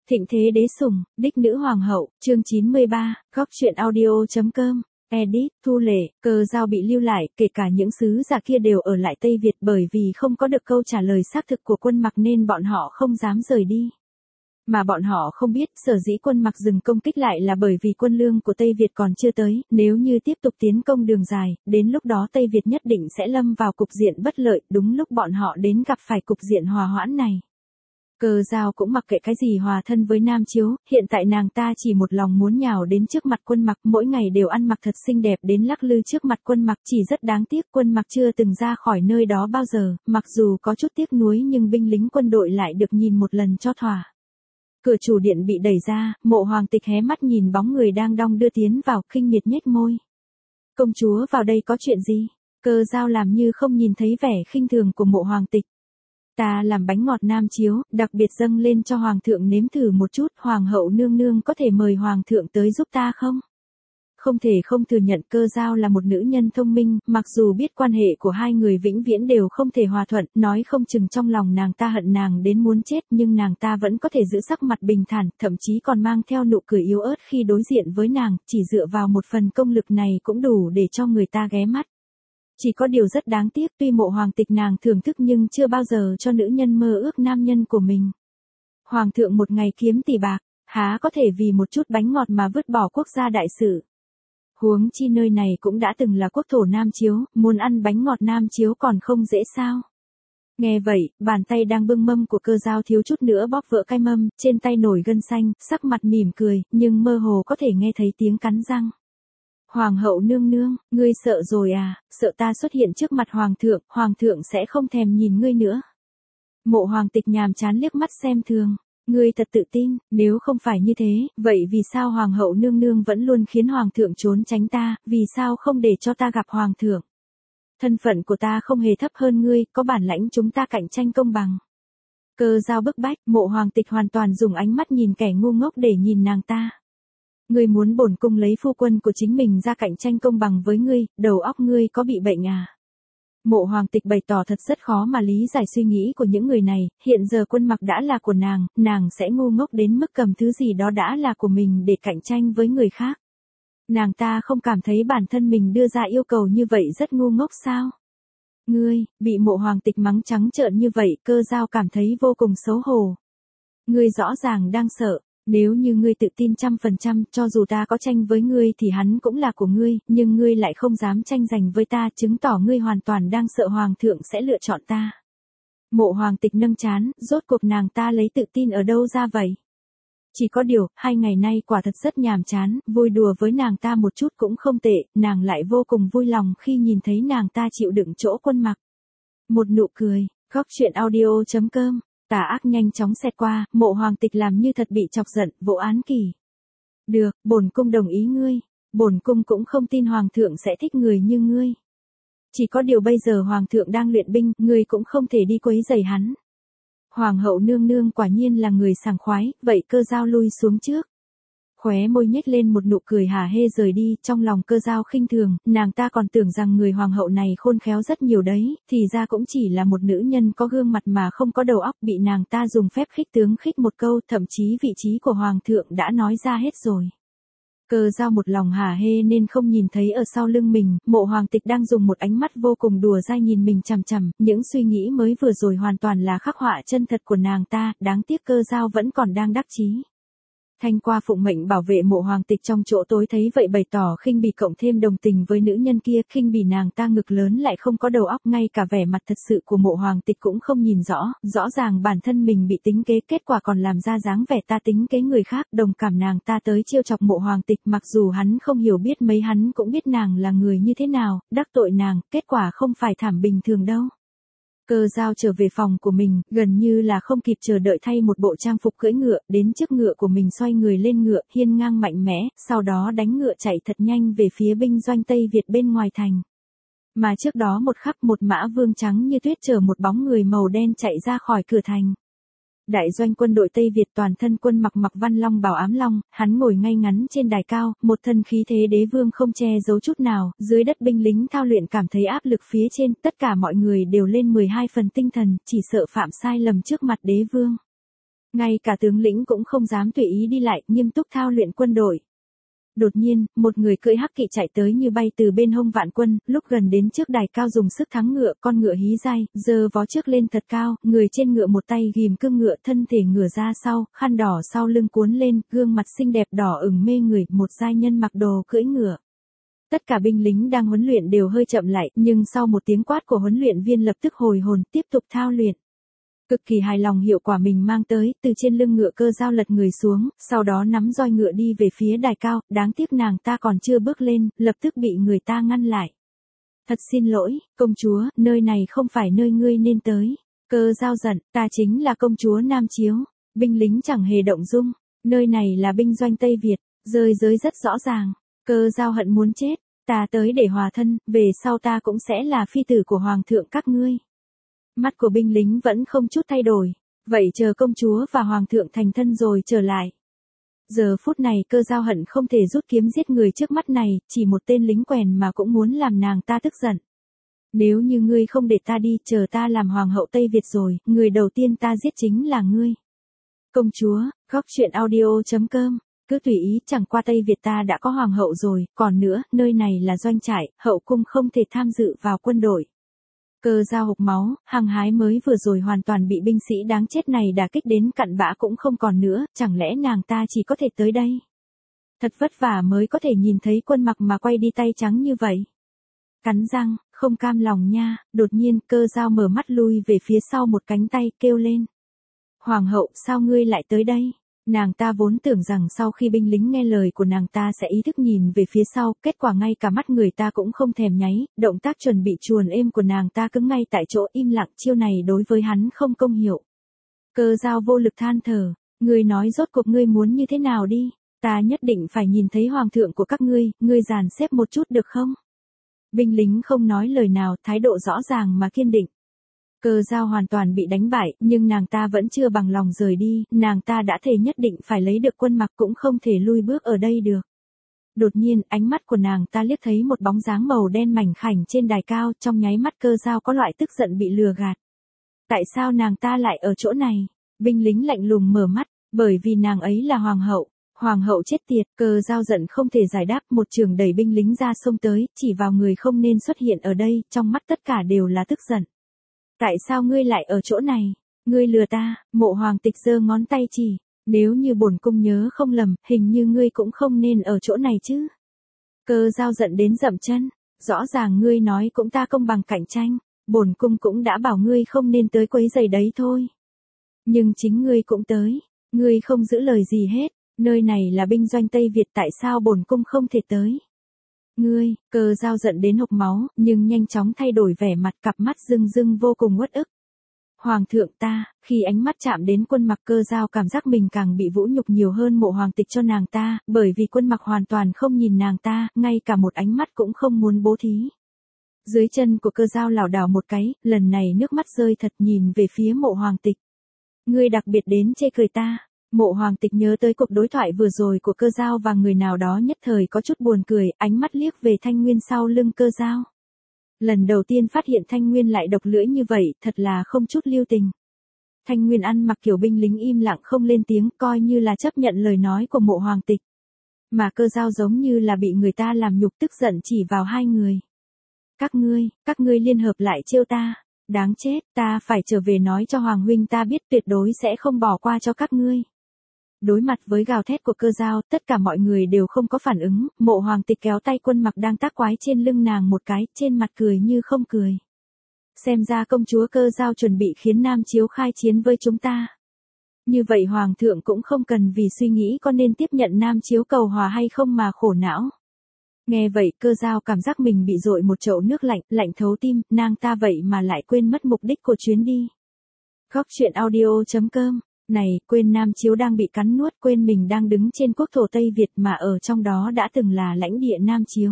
Thịnh thế đế sủng, đích nữ hoàng hậu, chương 93, góc truyện audio.com. Edit, Thu Lệ, Cơ Dao bị lưu lại, kể cả những sứ giả kia đều ở lại Tây Việt bởi vì không có được câu trả lời xác thực của Quân Mặc nên bọn họ không dám rời đi. Mà bọn họ không biết, sở dĩ Quân Mặc dừng công kích lại là bởi vì quân lương của Tây Việt còn chưa tới, nếu như tiếp tục tiến công đường dài, đến lúc đó Tây Việt nhất định sẽ lâm vào cục diện bất lợi, đúng lúc bọn họ đến gặp phải cục diện hòa hoãn này. Cơ Dao cũng mặc kệ cái gì hòa thân với Nam Chiếu, hiện tại nàng ta chỉ một lòng muốn nhào đến trước mặt Quân Mặc, mỗi ngày đều ăn mặc thật xinh đẹp đến lắc lư trước mặt Quân Mặc, chỉ rất đáng tiếc Quân Mặc chưa từng ra khỏi nơi đó bao giờ, mặc dù có chút tiếc nuối nhưng binh lính quân đội lại được nhìn một lần cho thỏa. Cửa chủ điện bị đẩy ra, Mộ Hoàng Tịch hé mắt nhìn bóng người đang đong đưa tiến vào, khinh miệt nhếch môi. Công chúa vào đây có chuyện gì? Cơ Dao làm như không nhìn thấy vẻ khinh thường của Mộ Hoàng Tịch. Ta làm bánh ngọt Nam Chiếu, đặc biệt dâng lên cho Hoàng thượng nếm thử một chút, Hoàng hậu nương nương có thể mời Hoàng thượng tới giúp ta không? Không thể không thừa nhận Cơ Dao là một nữ nhân thông minh, mặc dù biết quan hệ của hai người vĩnh viễn đều không thể hòa thuận, nói không chừng trong lòng nàng ta hận nàng đến muốn chết nhưng nàng ta vẫn có thể giữ sắc mặt bình thản, thậm chí còn mang theo nụ cười yếu ớt khi đối diện với nàng, chỉ dựa vào một phần công lực này cũng đủ để cho người ta ghé mắt. Chỉ có điều rất đáng tiếc tuy Mộ Hoàng Tịch nàng thưởng thức nhưng chưa bao giờ cho nữ nhân mơ ước nam nhân của mình. Hoàng thượng một ngày kiếm tỷ bạc, há có thể vì một chút bánh ngọt mà vứt bỏ quốc gia đại sự. Huống chi nơi này cũng đã từng là quốc thổ Nam Chiếu, muốn ăn bánh ngọt Nam Chiếu còn không dễ sao. Nghe vậy, bàn tay đang bưng mâm của Cơ Dao thiếu chút nữa bóp vỡ cái mâm, trên tay nổi gân xanh, sắc mặt mỉm cười, nhưng mơ hồ có thể nghe thấy tiếng cắn răng. Hoàng hậu nương nương, ngươi sợ rồi à, sợ ta xuất hiện trước mặt Hoàng thượng sẽ không thèm nhìn ngươi nữa. Mộ Hoàng Tịch nhàm chán liếc mắt xem thường. Ngươi thật tự tin, nếu không phải như thế, vậy vì sao Hoàng hậu nương nương vẫn luôn khiến Hoàng thượng trốn tránh ta, vì sao không để cho ta gặp Hoàng thượng? Thân phận của ta không hề thấp hơn ngươi, có bản lãnh chúng ta cạnh tranh công bằng. Cơ Dao bức bách, Mộ Hoàng Tịch hoàn toàn dùng ánh mắt nhìn kẻ ngu ngốc để nhìn nàng ta. Ngươi muốn bổn cung lấy phu quân của chính mình ra cạnh tranh công bằng với ngươi, đầu óc ngươi có bị bệnh à? Mộ Hoàng Tịch bày tỏ thật rất khó mà lý giải suy nghĩ của những người này, hiện giờ Quân Mặc đã là của nàng sẽ ngu ngốc đến mức cầm thứ gì đó đã là của mình để cạnh tranh với người khác. Nàng ta không cảm thấy bản thân mình đưa ra yêu cầu như vậy rất ngu ngốc sao? Ngươi, bị Mộ Hoàng Tịch mắng trắng trợn như vậy, Cơ Dao cảm thấy vô cùng xấu hổ. Ngươi rõ ràng đang sợ. Nếu như ngươi tự tin 100%, cho dù ta có tranh với ngươi thì hắn cũng là của ngươi, nhưng ngươi lại không dám tranh giành với ta, chứng tỏ ngươi hoàn toàn đang sợ Hoàng thượng sẽ lựa chọn ta. Mộ Hoàng Tịch nâng trán, rốt cuộc nàng ta lấy tự tin ở đâu ra vậy? Chỉ có điều, 2 ngày nay quả thật rất nhàm chán, vui đùa với nàng ta một chút cũng không tệ, nàng lại vô cùng vui lòng khi nhìn thấy nàng ta chịu đựng chỗ Quân Mặc. Một nụ cười, góc truyện audio.com. Tà ác nhanh chóng xẹt qua, Mộ Hoàng Tịch làm như thật bị chọc giận, vỗ án kỷ. Được, bổn cung đồng ý ngươi. Bổn cung cũng không tin Hoàng thượng sẽ thích người như ngươi. Chỉ có điều bây giờ Hoàng thượng đang luyện binh, ngươi cũng không thể đi quấy rầy hắn. Hoàng hậu nương nương quả nhiên là người sảng khoái, vậy Cơ Dao lui xuống trước. Khóe môi nhếch lên một nụ cười hả hê rời đi, trong lòng Cơ Dao khinh thường, nàng ta còn tưởng rằng người hoàng hậu này khôn khéo rất nhiều đấy, thì ra cũng chỉ là một nữ nhân có gương mặt mà không có đầu óc, bị nàng ta dùng phép khích tướng khích một câu, thậm chí vị trí của hoàng thượng đã nói ra hết rồi. Cơ Dao một lòng hả hê nên không nhìn thấy ở sau lưng mình, Mộ Hoàng Tịch đang dùng một ánh mắt vô cùng đùa dai nhìn mình chằm chằm, những suy nghĩ mới vừa rồi hoàn toàn là khắc họa chân thật của nàng ta, đáng tiếc Cơ Dao vẫn còn đang đắc chí. Thanh qua phụng mệnh bảo vệ Mộ Hoàng Tịch trong chỗ tối thấy vậy bày tỏ khinh bỉ cộng thêm đồng tình với nữ nhân kia, khinh bỉ nàng ta ngực lớn lại không có đầu óc, ngay cả vẻ mặt thật sự của Mộ Hoàng Tịch cũng không nhìn rõ, rõ ràng bản thân mình bị tính kế, kết quả còn làm ra dáng vẻ ta tính kế người khác, đồng cảm nàng ta tới trêu chọc Mộ Hoàng Tịch, mặc dù hắn không hiểu biết mấy hắn cũng biết nàng là người như thế nào, đắc tội nàng, kết quả không phải thảm bình thường đâu. Cơ Dao trở về phòng của mình, gần như là không kịp chờ đợi thay một bộ trang phục cưỡi ngựa, đến trước ngựa của mình xoay người lên ngựa, hiên ngang mạnh mẽ, sau đó đánh ngựa chạy thật nhanh về phía binh doanh Tây Việt bên ngoài thành. Mà trước đó một khắc một mã vương trắng như tuyết chở một bóng người màu đen chạy ra khỏi cửa thành. Đại doanh quân đội Tây Việt toàn thân Quân Mặc mặc văn long bào ám long, hắn ngồi ngay ngắn trên đài cao, một thân khí thế đế vương không che giấu chút nào, dưới đất binh lính thao luyện cảm thấy áp lực phía trên, tất cả mọi người đều lên 12 phần tinh thần, chỉ sợ phạm sai lầm trước mặt đế vương. Ngay cả tướng lĩnh cũng không dám tùy ý đi lại, nghiêm túc thao luyện quân đội. Đột nhiên, một người cưỡi hắc kỵ chạy tới như bay từ bên hông vạn quân, lúc gần đến trước đài cao dùng sức thắng ngựa, con ngựa hí dai, giơ vó trước lên thật cao, người trên ngựa một tay ghìm cương ngựa, thân thể ngửa ra sau, khăn đỏ sau lưng cuốn lên, gương mặt xinh đẹp đỏ ửng mê người, một giai nhân mặc đồ cưỡi ngựa. Tất cả binh lính đang huấn luyện đều hơi chậm lại, nhưng sau một tiếng quát của huấn luyện viên lập tức hồi hồn, tiếp tục thao luyện. Cực kỳ hài lòng hiệu quả mình mang tới, từ trên lưng ngựa Cơ Dao lật người xuống, sau đó nắm roi ngựa đi về phía đài cao, đáng tiếc nàng ta còn chưa bước lên, lập tức bị người ta ngăn lại. Thật xin lỗi, công chúa, nơi này không phải nơi ngươi nên tới. Cơ Dao giận, ta chính là công chúa Nam Chiếu. Binh lính chẳng hề động dung, nơi này là binh doanh Tây Việt, rơi giới rất rõ ràng. Cơ Dao hận muốn chết, ta tới để hòa thân, về sau ta cũng sẽ là phi tử của hoàng thượng các ngươi. Mắt của binh lính vẫn không chút thay đổi, vậy chờ công chúa và hoàng thượng thành thân rồi trở lại. Giờ phút này Cơ Dao hận không thể rút kiếm giết người trước mắt này, chỉ một tên lính quèn mà cũng muốn làm nàng ta tức giận. Nếu như ngươi không để ta đi, chờ ta làm hoàng hậu Tây Việt rồi, người đầu tiên ta giết chính là ngươi. Công chúa, góc truyện audio.com, cứ tùy ý, chẳng qua Tây Việt ta đã có hoàng hậu rồi, còn nữa, nơi này là doanh trại, hậu cung không thể tham dự vào quân đội. Cơ Dao hộc máu, hăng hái mới vừa rồi hoàn toàn bị binh sĩ đáng chết này đả kích đến cặn bã cũng không còn nữa, chẳng lẽ nàng ta chỉ có thể tới đây? Thật vất vả mới có thể nhìn thấy Quân Mặc mà quay đi tay trắng như vậy. Cắn răng, không cam lòng nha, đột nhiên Cơ Dao mở mắt lui về phía sau một cánh tay, kêu lên. Hoàng hậu, sao ngươi lại tới đây? Nàng ta vốn tưởng rằng sau khi binh lính nghe lời của nàng ta sẽ ý thức nhìn về phía sau, kết quả ngay cả mắt người ta cũng không thèm nháy, động tác chuẩn bị chuồn êm của nàng ta cứng ngay tại chỗ, im lặng, chiêu này đối với hắn không công hiệu. Cơ Dao vô lực than thở, ngươi nói rốt cuộc ngươi muốn như thế nào đi, ta nhất định phải nhìn thấy hoàng thượng của các ngươi, ngươi dàn xếp một chút được không? Binh lính không nói lời nào, thái độ rõ ràng mà kiên định. Cơ Dao hoàn toàn bị đánh bại, nhưng nàng ta vẫn chưa bằng lòng rời đi, nàng ta đã thề nhất định phải lấy được Quân Mặc, cũng không thể lui bước ở đây được. Đột nhiên, ánh mắt của nàng ta liếc thấy một bóng dáng màu đen mảnh khảnh trên đài cao, trong nháy mắt Cơ Dao có loại tức giận bị lừa gạt. Tại sao nàng ta lại ở chỗ này? Binh lính lạnh lùng mở mắt, bởi vì nàng ấy là hoàng hậu. Hoàng hậu chết tiệt, Cơ Dao giận không thể giải đáp, một trường đẩy binh lính ra xông tới, chỉ vào người không nên xuất hiện ở đây, trong mắt tất cả đều là tức giận. Tại sao ngươi lại ở chỗ này? Ngươi lừa ta, Mộ Hoàng Tịch giơ ngón tay chỉ, nếu như bổn cung nhớ không lầm, hình như ngươi cũng không nên ở chỗ này chứ. Cơ Dao giận đến dậm chân, rõ ràng ngươi nói cũng ta công bằng cạnh tranh, bổn cung cũng đã bảo ngươi không nên tới quấy rầy đấy thôi. Nhưng chính ngươi cũng tới, ngươi không giữ lời gì hết, nơi này là binh doanh Tây Việt, tại sao bổn cung không thể tới? Ngươi, Cơ Dao giận đến hộc máu, nhưng nhanh chóng thay đổi vẻ mặt, cặp mắt rưng rưng vô cùng uất ức. Hoàng thượng ta, khi ánh mắt chạm đến Quân Mặc, Cơ Dao cảm giác mình càng bị vũ nhục nhiều hơn Mộ Hoàng Tịch cho nàng ta, bởi vì Quân Mặc hoàn toàn không nhìn nàng ta, ngay cả một ánh mắt cũng không muốn bố thí. Dưới chân của Cơ Dao lảo đảo một cái, lần này nước mắt rơi thật, nhìn về phía Mộ Hoàng Tịch. Ngươi đặc biệt đến chê cười ta. Mộ Hoàng Tịch nhớ tới cuộc đối thoại vừa rồi của Cơ Dao và người nào đó, nhất thời có chút buồn cười, ánh mắt liếc về Thanh Nguyên sau lưng Cơ Dao. Lần đầu tiên phát hiện Thanh Nguyên lại độc lưỡi như vậy, thật là không chút lưu tình. Thanh Nguyên ăn mặc kiểu binh lính im lặng không lên tiếng, coi như là chấp nhận lời nói của Mộ Hoàng Tịch. Mà Cơ Dao giống như là bị người ta làm nhục, tức giận chỉ vào hai người. Các ngươi liên hợp lại trêu ta. Đáng chết, ta phải trở về nói cho Hoàng huynh ta biết, tuyệt đối sẽ không bỏ qua cho các ngươi. Đối mặt với gào thét của Cơ Dao, tất cả mọi người đều không có phản ứng, Mộ Hoàng Tịch kéo tay Quân Mặc đang tác quái trên lưng nàng một cái, trên mặt cười như không cười. Xem ra công chúa Cơ Dao chuẩn bị khiến Nam Chiếu khai chiến với chúng ta. Như vậy Hoàng thượng cũng không cần vì suy nghĩ có nên tiếp nhận Nam Chiếu cầu hòa hay không mà khổ não. Nghe vậy Cơ Dao cảm giác mình bị dội một chậu nước lạnh, lạnh thấu tim, nàng ta vậy mà lại quên mất mục đích của chuyến đi. Góc truyện audio.com. Này, quên Nam Chiếu đang bị cắn nuốt, quên mình đang đứng trên quốc thổ Tây Việt mà ở trong đó đã từng là lãnh địa Nam Chiếu.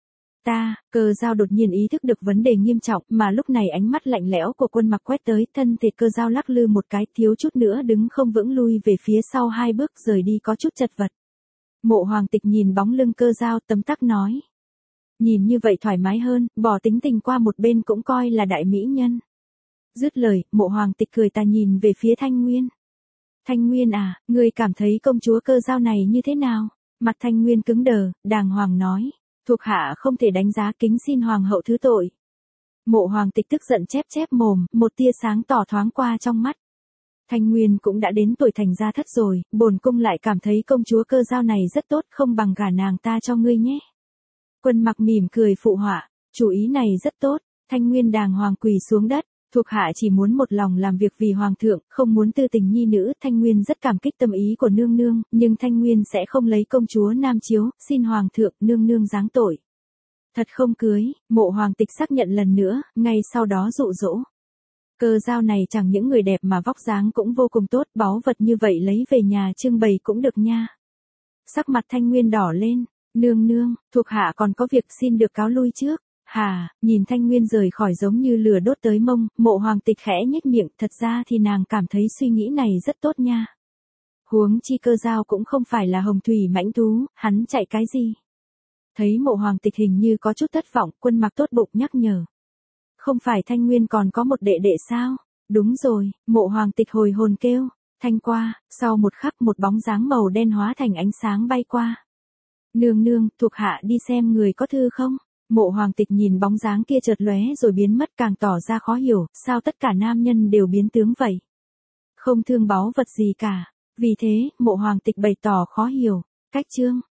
Cơ Dao đột nhiên ý thức được vấn đề nghiêm trọng, mà lúc này ánh mắt lạnh lẽo của Quân Mặc quét tới, thân thể Cơ Dao lắc lư một cái, thiếu chút nữa đứng không vững, lui về phía sau hai bước, rời đi có chút chật vật. Mộ Hoàng Tịch nhìn bóng lưng Cơ Dao, tấm tắc nói. Nhìn như vậy thoải mái hơn, bỏ tính tình qua một bên cũng coi là đại mỹ nhân. Dứt lời, Mộ Hoàng Tịch cười ta nhìn về phía Thanh Nguyên. Thanh Nguyên à, ngươi cảm thấy công chúa Cơ Dao này như thế nào? Mặt Thanh Nguyên cứng đờ, đàng hoàng nói. Thuộc hạ không thể đánh giá, kính xin hoàng hậu thứ tội. Mộ Hoàng Tịch tức giận chép chép mồm, một tia sáng tỏ thoáng qua trong mắt. Thanh Nguyên cũng đã đến tuổi thành gia thất rồi, bổn cung lại cảm thấy công chúa Cơ Dao này rất tốt, không bằng gả nàng ta cho ngươi nhé. Quân Mặc mỉm cười phụ họa, chủ ý này rất tốt. Thanh Nguyên đàng hoàng quỳ xuống đất, thuộc hạ chỉ muốn một lòng làm việc vì hoàng thượng, không muốn tư tình nhi nữ. Thanh Nguyên rất cảm kích tâm ý của nương nương, nhưng Thanh Nguyên sẽ không lấy công chúa nam chiếu, xin hoàng thượng nương nương giáng tội. Thật không cưới, Mộ Hoàng Tịch xác nhận lần nữa, ngay sau đó dụ dỗ. Cơ Dao này chẳng những người đẹp mà vóc dáng cũng vô cùng tốt, báu vật như vậy lấy về nhà trưng bày cũng được nha. Sắc mặt Thanh Nguyên đỏ lên, nương nương, thuộc hạ còn có việc xin được cáo lui trước. Hà, nhìn Thanh Nguyên rời khỏi giống như lửa đốt tới mông, Mộ Hoàng Tịch khẽ nhếch miệng, thật ra thì nàng cảm thấy suy nghĩ này rất tốt nha. Huống chi Cơ Dao cũng không phải là hồng thủy mãnh thú, hắn chạy cái gì? Thấy Mộ Hoàng Tịch hình như có chút thất vọng, Quân Mặc tốt bụng nhắc nhở. Không phải Thanh Nguyên còn có một đệ đệ sao? Đúng rồi, Mộ Hoàng Tịch hồi hồn kêu. Thanh qua, sau một khắc một bóng dáng màu đen hóa thành ánh sáng bay qua. Nương nương, thuộc hạ đi xem người có thư không? Mộ Hoàng Tịch nhìn bóng dáng kia chợt lóe rồi biến mất, càng tỏ ra khó hiểu, sao tất cả nam nhân đều biến tướng vậy? Không thương báu vật gì cả. Vì thế, Mộ Hoàng Tịch bày tỏ khó hiểu. Cách chương